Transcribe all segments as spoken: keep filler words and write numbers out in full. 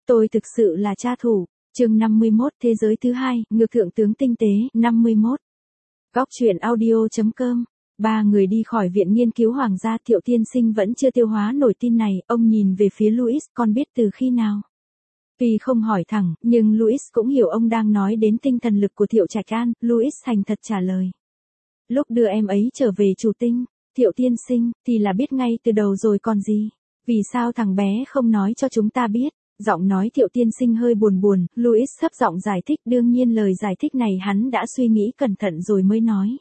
tôi thực sự là cha thủ. Chương năm mươi mốt, thế giới thứ hai, ngược thượng tướng tinh tế. năm mươi mốt. Góc truyện audio.com. Ba người đi khỏi viện nghiên cứu hoàng gia. Thiệu tiên sinh vẫn chưa tiêu hóa nổi tin này. Ông nhìn về phía Louis, con biết từ khi nào? Tuy không hỏi thẳng, nhưng Louis cũng hiểu ông đang nói đến tinh thần lực của Thiệu Trạch An. Louis thành thật trả lời. Lúc đưa em ấy trở về chủ tinh. Thiệu tiên sinh, thì là biết ngay từ đầu rồi còn gì. Vì sao thằng bé không nói cho chúng ta biết? Giọng nói Thiệu tiên sinh hơi buồn buồn. Louis thấp giọng giải thích. Đương nhiên lời giải thích này hắn đã suy nghĩ cẩn thận rồi mới nói.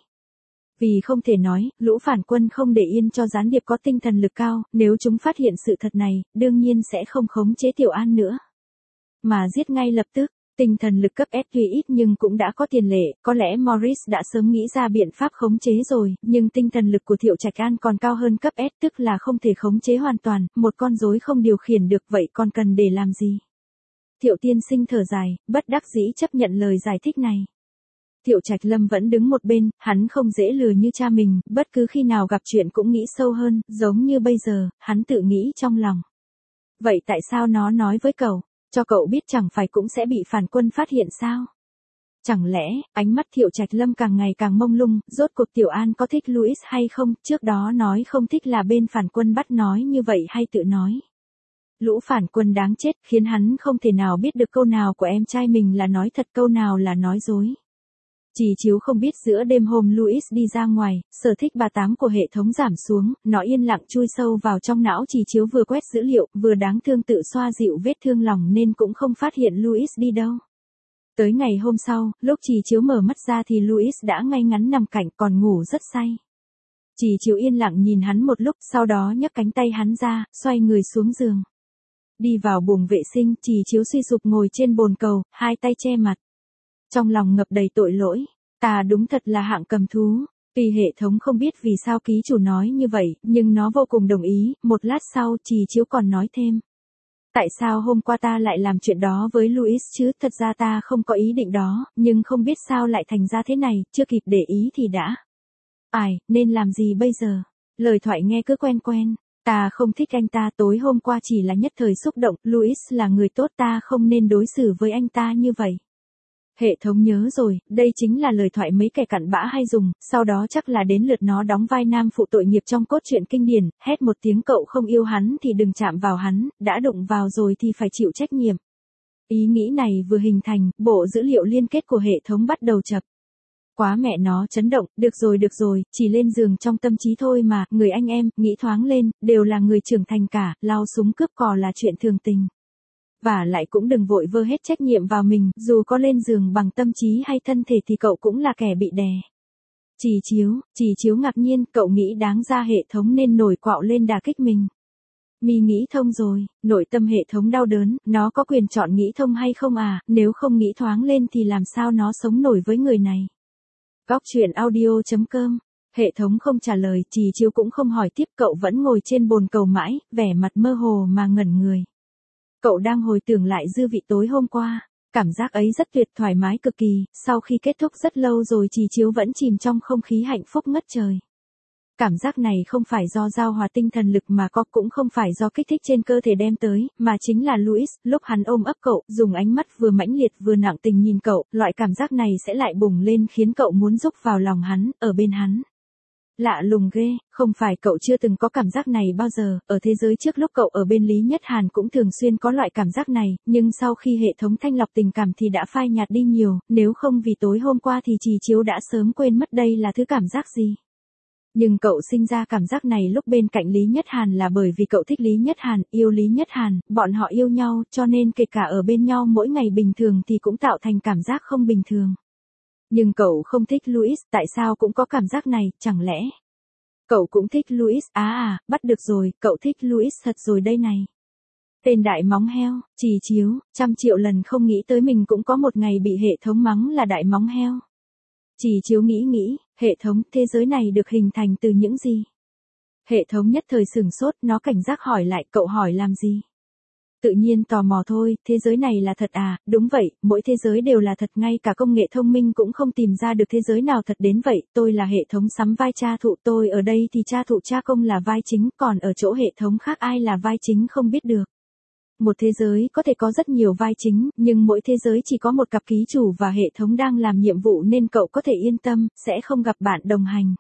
Vì không thể nói, lũ phản quân không để yên cho gián điệp có tinh thần lực cao. Nếu chúng phát hiện sự thật này, đương nhiên sẽ không khống chế Tiểu An nữa, mà giết ngay lập tức. Tinh thần lực cấp S tuy ít nhưng cũng đã có tiền lệ, có lẽ Morris đã sớm nghĩ ra biện pháp khống chế rồi, nhưng tinh thần lực của Thiệu Trạch An còn cao hơn cấp S, tức là không thể khống chế hoàn toàn, một con rối không điều khiển được, vậy còn cần để làm gì? Thiệu tiên sinh thở dài, bất đắc dĩ chấp nhận lời giải thích này. Thiệu Trạch Lâm vẫn đứng một bên, hắn không dễ lừa như cha mình, bất cứ khi nào gặp chuyện cũng nghĩ sâu hơn, giống như bây giờ, hắn tự nghĩ trong lòng. Vậy tại sao nó nói với cậu? Cho cậu biết chẳng phải cũng sẽ bị phản quân phát hiện sao? Chẳng lẽ, ánh mắt Thiệu Trạch Lâm càng ngày càng mông lung, rốt cuộc Tiểu An có thích Louis hay không? Trước đó nói không thích là bên phản quân bắt nói như vậy hay tự nói? Lũ phản quân đáng chết, khiến hắn không thể nào biết được câu nào của em trai mình là nói thật, câu nào là nói dối. Chỉ chiếu không biết giữa đêm hôm Louis đi ra ngoài, sở thích ba tám của hệ thống giảm xuống, nó yên lặng chui sâu vào trong não. Chỉ chiếu vừa quét dữ liệu, vừa đáng thương tự xoa dịu vết thương lòng nên cũng không phát hiện Louis đi đâu. Tới ngày hôm sau, lúc Chỉ chiếu mở mắt ra thì Louis đã ngay ngắn nằm cạnh, còn ngủ rất say. Chỉ chiếu yên lặng nhìn hắn một lúc, sau đó nhấc cánh tay hắn ra, xoay người xuống giường. Đi vào buồng vệ sinh, Chỉ chiếu suy sụp ngồi trên bồn cầu, hai tay che mặt. Trong lòng ngập đầy tội lỗi, ta đúng thật là hạng cầm thú. Tuy hệ thống không biết vì sao ký chủ nói như vậy, nhưng nó vô cùng đồng ý. Một lát sau, Chỉ chiếu còn nói thêm. Tại sao hôm qua ta lại làm chuyện đó với Louis chứ? Thật ra ta không có ý định đó, nhưng không biết sao lại thành ra thế này, chưa kịp để ý thì đã. Ai, nên làm gì bây giờ? Lời thoại nghe cứ quen quen. Ta không thích anh ta, tối hôm qua chỉ là nhất thời xúc động, Louis là người tốt, ta không nên đối xử với anh ta như vậy. Hệ thống nhớ rồi, đây chính là lời thoại mấy kẻ cặn bã hay dùng, sau đó chắc là đến lượt nó đóng vai nam phụ tội nghiệp trong cốt truyện kinh điển, hét một tiếng cậu không yêu hắn thì đừng chạm vào hắn, đã đụng vào rồi thì phải chịu trách nhiệm. Ý nghĩ này vừa hình thành, bộ dữ liệu liên kết của hệ thống bắt đầu chập. Quá mẹ nó chấn động, được rồi được rồi, chỉ lên giường trong tâm trí thôi mà, người anh em, nghĩ thoáng lên, đều là người trưởng thành cả, lao súng cướp cò là chuyện thường tình. Và lại cũng đừng vội vơ hết trách nhiệm vào mình, dù có lên giường bằng tâm trí hay thân thể thì cậu cũng là kẻ bị đè. Chỉ chiếu, chỉ chiếu ngạc nhiên, cậu nghĩ đáng ra hệ thống nên nổi quạo lên đả kích mình. Mi nghĩ thông rồi, nội tâm hệ thống đau đớn, nó có quyền chọn nghĩ thông hay không à, nếu không nghĩ thoáng lên thì làm sao nó sống nổi với người này. Góc truyện audio.com. Hệ thống không trả lời, Chỉ chiếu cũng không hỏi tiếp, cậu vẫn ngồi trên bồn cầu mãi, vẻ mặt mơ hồ mà ngẩn người. Cậu đang hồi tưởng lại dư vị tối hôm qua, cảm giác ấy rất tuyệt, thoải mái cực kỳ, sau khi kết thúc rất lâu rồi Chỉ chiếu vẫn chìm trong không khí hạnh phúc ngất trời. Cảm giác này không phải do giao hòa tinh thần lực mà có, cũng không phải do kích thích trên cơ thể đem tới, mà chính là Louis, lúc hắn ôm ấp cậu, dùng ánh mắt vừa mãnh liệt vừa nặng tình nhìn cậu, loại cảm giác này sẽ lại bùng lên khiến cậu muốn rúc vào lòng hắn, ở bên hắn. Lạ lùng ghê, không phải cậu chưa từng có cảm giác này bao giờ, ở thế giới trước lúc cậu ở bên Lý Nhất Hàn cũng thường xuyên có loại cảm giác này, nhưng sau khi hệ thống thanh lọc tình cảm thì đã phai nhạt đi nhiều, nếu không vì tối hôm qua thì Chỉ chiếu đã sớm quên mất đây là thứ cảm giác gì. Nhưng cậu sinh ra cảm giác này lúc bên cạnh Lý Nhất Hàn là bởi vì cậu thích Lý Nhất Hàn, yêu Lý Nhất Hàn, bọn họ yêu nhau, cho nên kể cả ở bên nhau mỗi ngày bình thường thì cũng tạo thành cảm giác không bình thường. Nhưng cậu không thích Louis, tại sao cũng có cảm giác này, chẳng lẽ cậu cũng thích Louis? À à, bắt được rồi, cậu thích Louis thật rồi đây này. Tên đại móng heo, Chỉ chiếu, trăm triệu lần không nghĩ tới mình cũng có một ngày bị hệ thống mắng là đại móng heo. Chỉ chiếu nghĩ nghĩ, hệ thống, thế giới này được hình thành từ những gì? Hệ thống nhất thời sửng sốt, nó cảnh giác hỏi lại, cậu hỏi làm gì? Tự nhiên tò mò thôi, thế giới này là thật à? Đúng vậy, mỗi thế giới đều là thật, ngay cả công nghệ thông minh cũng không tìm ra được thế giới nào thật đến vậy. Tôi là hệ thống sắm vai cha thụ, tôi ở đây thì cha thụ cha công là vai chính, còn ở chỗ hệ thống khác ai là vai chính không biết được. Một thế giới có thể có rất nhiều vai chính, nhưng mỗi thế giới chỉ có một cặp ký chủ và hệ thống đang làm nhiệm vụ nên cậu có thể yên tâm, sẽ không gặp bạn đồng hành.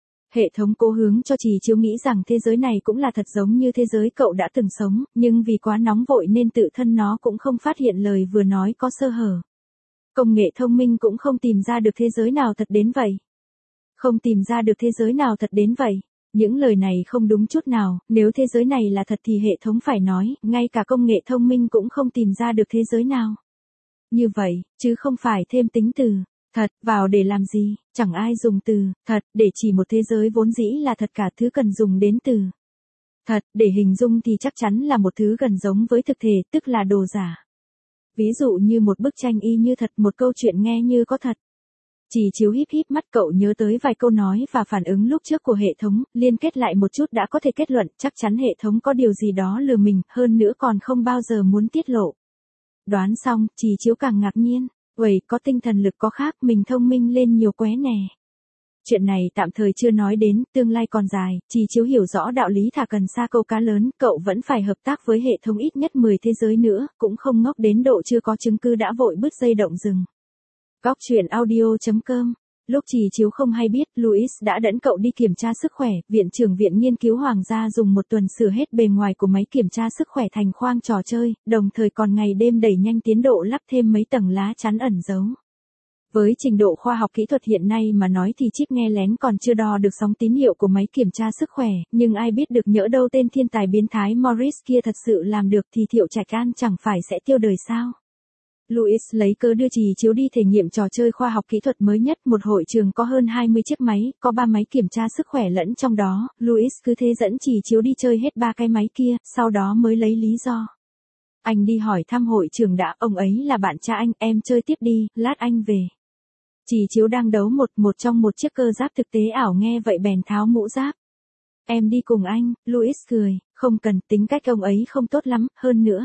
Hệ thống cố hướng cho Trì Chiếu nghĩ rằng thế giới này cũng là thật giống như thế giới cậu đã từng sống, nhưng vì quá nóng vội nên tự thân nó cũng không phát hiện lời vừa nói có sơ hở. Công nghệ thông minh cũng không tìm ra được thế giới nào thật đến vậy. Không tìm ra được thế giới nào thật đến vậy. Những lời này không đúng chút nào, nếu thế giới này là thật thì hệ thống phải nói, ngay cả công nghệ thông minh cũng không tìm ra được thế giới nào. Như vậy, chứ không phải thêm tính từ thật vào để làm gì, chẳng ai dùng từ thật để chỉ một thế giới vốn dĩ là thật cả, thứ cần dùng đến từ thật để hình dung thì chắc chắn là một thứ gần giống với thực thể, tức là đồ giả. Ví dụ như một bức tranh y như thật, một câu chuyện nghe như có thật. Trì Chiếu híp híp mắt, cậu nhớ tới vài câu nói và phản ứng lúc trước của hệ thống, liên kết lại một chút đã có thể kết luận chắc chắn hệ thống có điều gì đó lừa mình, hơn nữa còn không bao giờ muốn tiết lộ. Đoán xong, Trì Chiếu càng ngạc nhiên, uầy, có tinh thần lực có khác, mình thông minh lên nhiều quá nè. Chuyện này tạm thời chưa nói đến, tương lai còn dài, Trì Chiếu hiểu rõ đạo lý thả cần sa câu cá lớn, cậu vẫn phải hợp tác với hệ thống ít nhất mười thế giới nữa, cũng không ngốc đến độ chưa có chứng cứ đã vội bứt dây động rừng. Góc truyện audio chấm com. Lúc Trì Chiếu không hay biết, Louis đã dẫn cậu đi kiểm tra sức khỏe, Viện trưởng Viện Nghiên cứu Hoàng gia dùng một tuần sửa hết bề ngoài của máy kiểm tra sức khỏe thành khoang trò chơi, đồng thời còn ngày đêm đẩy nhanh tiến độ lắp thêm mấy tầng lá chắn ẩn giấu. Với trình độ khoa học kỹ thuật hiện nay mà nói thì chip nghe lén còn chưa đo được sóng tín hiệu của máy kiểm tra sức khỏe, nhưng ai biết được nhỡ đâu tên thiên tài biến thái Morris kia thật sự làm được thì Thiệu Trạch An chẳng phải sẽ tiêu đời sao? Louis lấy cớ đưa Trì Chiếu đi thể nghiệm trò chơi khoa học kỹ thuật mới nhất, một hội trường có hơn hai mươi chiếc máy, có ba máy kiểm tra sức khỏe lẫn trong đó, Louis cứ thế dẫn Trì Chiếu đi chơi hết ba cái máy kia, sau đó mới lấy lý do. Anh đi hỏi thăm hội trưởng đã, ông ấy là bạn cha anh, em chơi tiếp đi, lát anh về. Trì Chiếu đang đấu một một trong một chiếc cơ giáp thực tế ảo, nghe vậy bèn tháo mũ giáp. Em đi cùng anh, Louis cười, không cần, tính cách ông ấy không tốt lắm, hơn nữa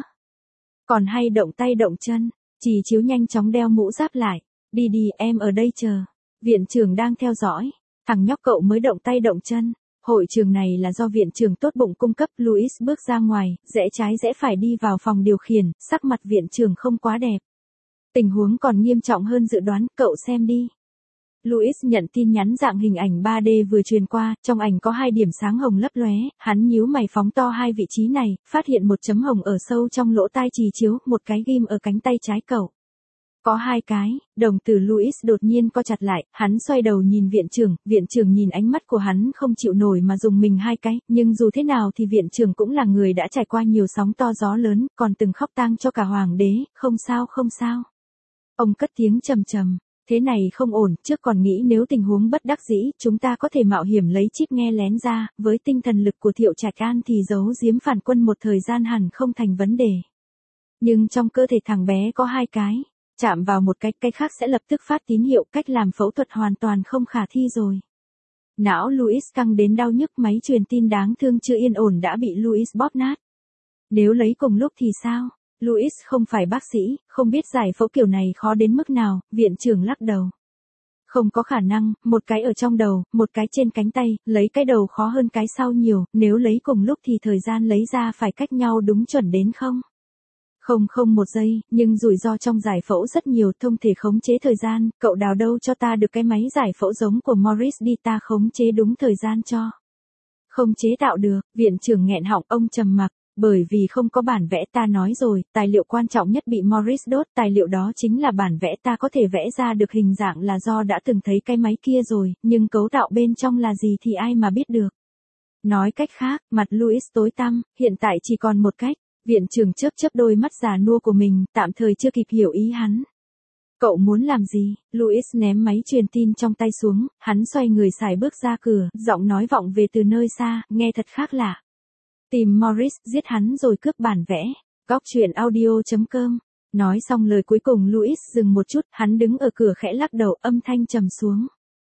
còn hay động tay động chân. Trì Chiếu nhanh chóng đeo mũ giáp lại. Đi đi, em ở đây chờ. Viện trưởng đang theo dõi. Thằng nhóc cậu mới động tay động chân. Hội trường này là do viện trưởng tốt bụng cung cấp. Louis bước ra ngoài, rẽ trái rẽ phải đi vào phòng điều khiển, sắc mặt viện trưởng không quá đẹp. Tình huống còn nghiêm trọng hơn dự đoán, cậu xem đi. Louis nhận tin nhắn dạng hình ảnh ba D vừa truyền qua, trong ảnh có hai điểm sáng hồng lấp lóe, hắn nhíu mày phóng to hai vị trí này, phát hiện một chấm hồng ở sâu trong lỗ tai Trì Chiếu, một cái ghim ở cánh tay trái cậu. Có hai cái, đồng tử Louis đột nhiên co chặt lại, hắn xoay đầu nhìn viện trưởng, viện trưởng nhìn ánh mắt của hắn không chịu nổi mà dùng mình hai cái, nhưng dù thế nào thì viện trưởng cũng là người đã trải qua nhiều sóng to gió lớn, còn từng khóc tang cho cả hoàng đế, không sao không sao. Ông cất tiếng trầm trầm. Thế này không ổn, trước còn nghĩ nếu tình huống bất đắc dĩ, chúng ta có thể mạo hiểm lấy chip nghe lén ra, với tinh thần lực của Thiệu Trạch An thì giấu giếm phản quân một thời gian hẳn không thành vấn đề. Nhưng trong cơ thể thằng bé có hai cái, chạm vào một cái, cái khác sẽ lập tức phát tín hiệu, cách làm phẫu thuật hoàn toàn không khả thi rồi. Não Louis căng đến đau nhức, máy truyền tin đáng thương chưa yên ổn đã bị Louis bóp nát. Nếu lấy cùng lúc thì sao? Louis không phải bác sĩ, không biết giải phẫu kiểu này khó đến mức nào, viện trưởng lắc đầu. Không có khả năng, một cái ở trong đầu, một cái trên cánh tay, lấy cái đầu khó hơn cái sau nhiều, nếu lấy cùng lúc thì thời gian lấy ra phải cách nhau đúng chuẩn đến không? Không không một giây, nhưng rủi ro trong giải phẫu rất nhiều, không thể khống chế thời gian, cậu đào đâu cho ta được cái máy giải phẫu giống của Morris đi, ta khống chế đúng thời gian cho. Không chế tạo được, viện trưởng nghẹn họng, ông trầm mặc. Bởi vì không có bản vẽ, ta nói rồi, tài liệu quan trọng nhất bị Morris đốt, tài liệu đó chính là bản vẽ, ta có thể vẽ ra được hình dạng là do đã từng thấy cái máy kia rồi, nhưng cấu tạo bên trong là gì thì ai mà biết được. Nói cách khác, mặt Louis tối tăm, hiện tại chỉ còn một cách, viện trưởng chớp chớp đôi mắt già nua của mình, tạm thời chưa kịp hiểu ý hắn. Cậu muốn làm gì? Louis ném máy truyền tin trong tay xuống, hắn xoay người xài bước ra cửa, giọng nói vọng về từ nơi xa, nghe thật khác lạ. Tìm Morris, giết hắn rồi cướp bản vẽ. Góc truyện audio chấm com. Nói xong lời cuối cùng Louis dừng một chút, hắn đứng ở cửa khẽ lắc đầu, âm thanh trầm xuống.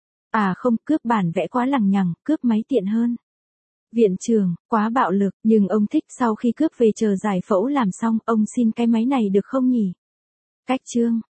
À không, cướp bản vẽ quá lằng nhằng, cướp máy tiện hơn. Viện trưởng, quá bạo lực, nhưng ông thích sau khi cướp về chờ giải phẫu làm xong, ông xin cái máy này được không nhỉ? Cách chương.